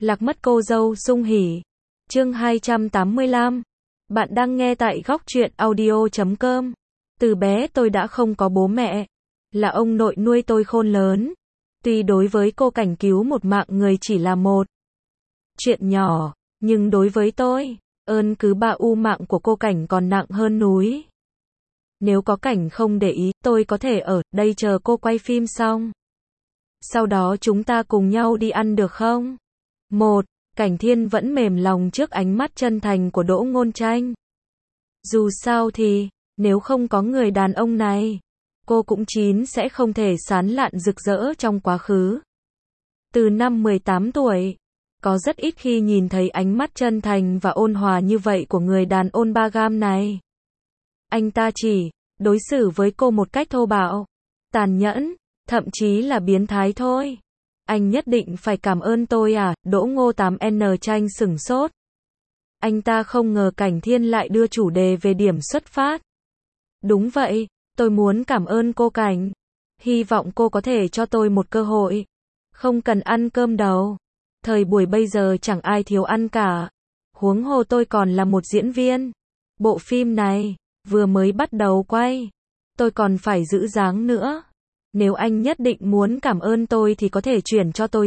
Lạc mất cô dâu Dung Hỉ. Chương 285. Bạn đang nghe tại góc truyện audio.com. Từ bé tôi đã không có bố mẹ, là ông nội nuôi tôi khôn lớn. Tuy đối với cô Cảnh cứu một mạng người chỉ là một chuyện nhỏ, nhưng đối với tôi, ơn cứ ba u mạng của cô Cảnh còn nặng hơn núi. Nếu có Cảnh không để ý, tôi có thể ở đây chờ cô quay phim xong. Sau đó chúng ta cùng nhau đi ăn được không? Cảnh Thiên vẫn mềm lòng trước ánh mắt chân thành của Đỗ Ngôn Tranh. Dù sao thì, nếu không có người đàn ông này, cô cũng sẽ không thể sán lạn rực rỡ trong quá khứ. Từ năm 18 tuổi, có rất ít khi nhìn thấy ánh mắt chân thành và ôn hòa như vậy của người đàn ông ba gam này. Anh ta chỉ đối xử với cô một cách thô bạo, tàn nhẫn, thậm chí là biến thái thôi. Anh nhất định phải cảm ơn tôi à? Đỗ Ngô 8N Tranh sửng sốt. Anh ta không ngờ Cảnh Thiên lại đưa chủ đề về điểm xuất phát. Đúng vậy, tôi muốn cảm ơn cô Cảnh. Hy vọng cô có thể cho tôi một cơ hội. Không cần ăn cơm đâu. Thời buổi bây giờ chẳng ai thiếu ăn cả. Huống hồ tôi còn là một diễn viên. Bộ phim này vừa mới bắt đầu quay, tôi còn phải giữ dáng nữa. Nếu anh nhất định muốn cảm ơn tôi thì có thể chuyển cho tôi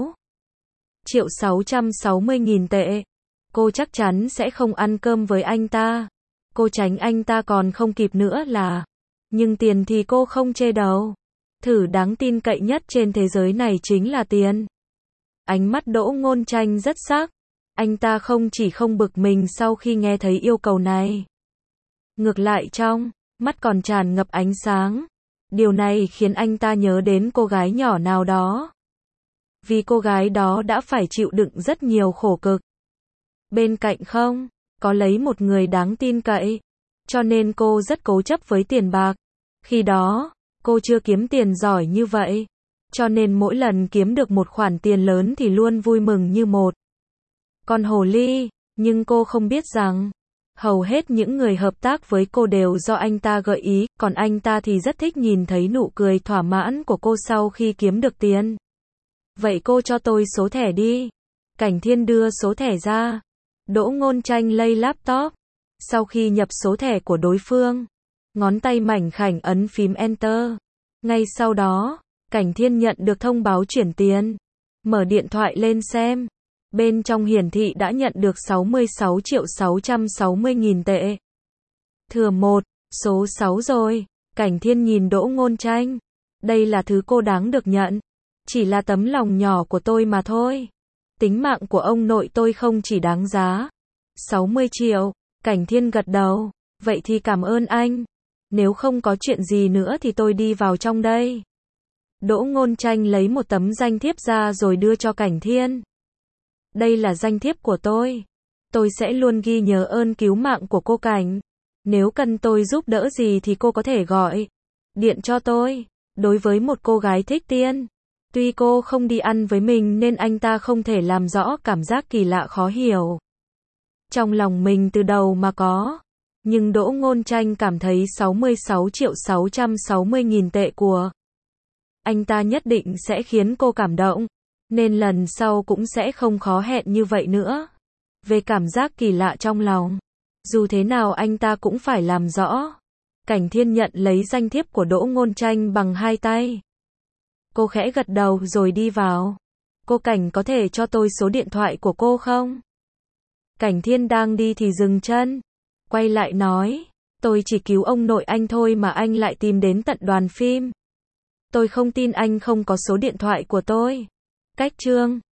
6.660.000 tệ. Cô chắc chắn sẽ không ăn cơm với anh ta. Cô tránh anh ta còn không kịp nữa là. Nhưng tiền thì cô không chê đâu. Thử đáng tin cậy nhất trên thế giới này chính là tiền. Ánh mắt Đỗ Ngôn Tranh rất sắc. Anh ta không chỉ không bực mình sau khi nghe thấy yêu cầu này. Ngược lại trong mắt còn tràn ngập ánh sáng. Điều này khiến anh ta nhớ đến cô gái nhỏ nào đó. Vì cô gái đó đã phải chịu đựng rất nhiều khổ cực. Bên cạnh không có lấy một người đáng tin cậy. Cho nên cô rất cố chấp với tiền bạc. Khi đó, cô chưa kiếm tiền giỏi như vậy. Cho nên mỗi lần kiếm được một khoản tiền lớn thì luôn vui mừng như một con hồ ly. Nhưng cô không biết rằng, hầu hết những người hợp tác với cô đều do anh ta gợi ý, còn anh ta thì rất thích nhìn thấy nụ cười thỏa mãn của cô sau khi kiếm được tiền. Vậy cô cho tôi số thẻ đi. Cảnh Thiên đưa số thẻ ra. Đỗ Ngôn Tranh lay laptop. Sau khi nhập số thẻ của đối phương, ngón tay mảnh khảnh ấn phím Enter. Ngay sau đó, Cảnh Thiên nhận được thông báo chuyển tiền. Mở điện thoại lên xem. Bên trong hiển thị đã nhận được 66.660.000 tệ. Thừa một, số 6 rồi. Cảnh Thiên nhìn Đỗ Ngôn Tranh. Đây là thứ cô đáng được nhận. Chỉ là tấm lòng nhỏ của tôi mà thôi. Tính mạng của ông nội tôi không chỉ đáng giá 60 triệu. Cảnh Thiên gật đầu. Vậy thì cảm ơn anh. Nếu không có chuyện gì nữa thì tôi đi vào trong đây. Đỗ Ngôn Tranh lấy một tấm danh thiếp ra rồi đưa cho Cảnh Thiên. Đây là danh thiếp của tôi. Tôi sẽ luôn ghi nhớ ơn cứu mạng của cô Cảnh. Nếu cần tôi giúp đỡ gì thì cô có thể gọi điện cho tôi. Đối với một cô gái thích tiền, tuy cô không đi ăn với mình nên anh ta không thể làm rõ cảm giác kỳ lạ khó hiểu trong lòng mình từ đầu mà có. Nhưng Đỗ Ngôn Tranh cảm thấy 66.660.000 tệ của anh ta nhất định sẽ khiến cô cảm động. Nên lần sau cũng sẽ không khó hẹn như vậy nữa. Về cảm giác kỳ lạ trong lòng, dù thế nào anh ta cũng phải làm rõ. Cảnh Thiên nhận lấy danh thiếp của Đỗ Ngôn Tranh bằng hai tay. Cô khẽ gật đầu rồi đi vào. Cô Cảnh có thể cho tôi số điện thoại của cô không? Cảnh Thiên đang đi thì dừng chân. Quay lại nói. Tôi chỉ cứu ông nội anh thôi mà anh lại tìm đến tận đoàn phim. Tôi không tin anh không có số điện thoại của tôi. Cách chương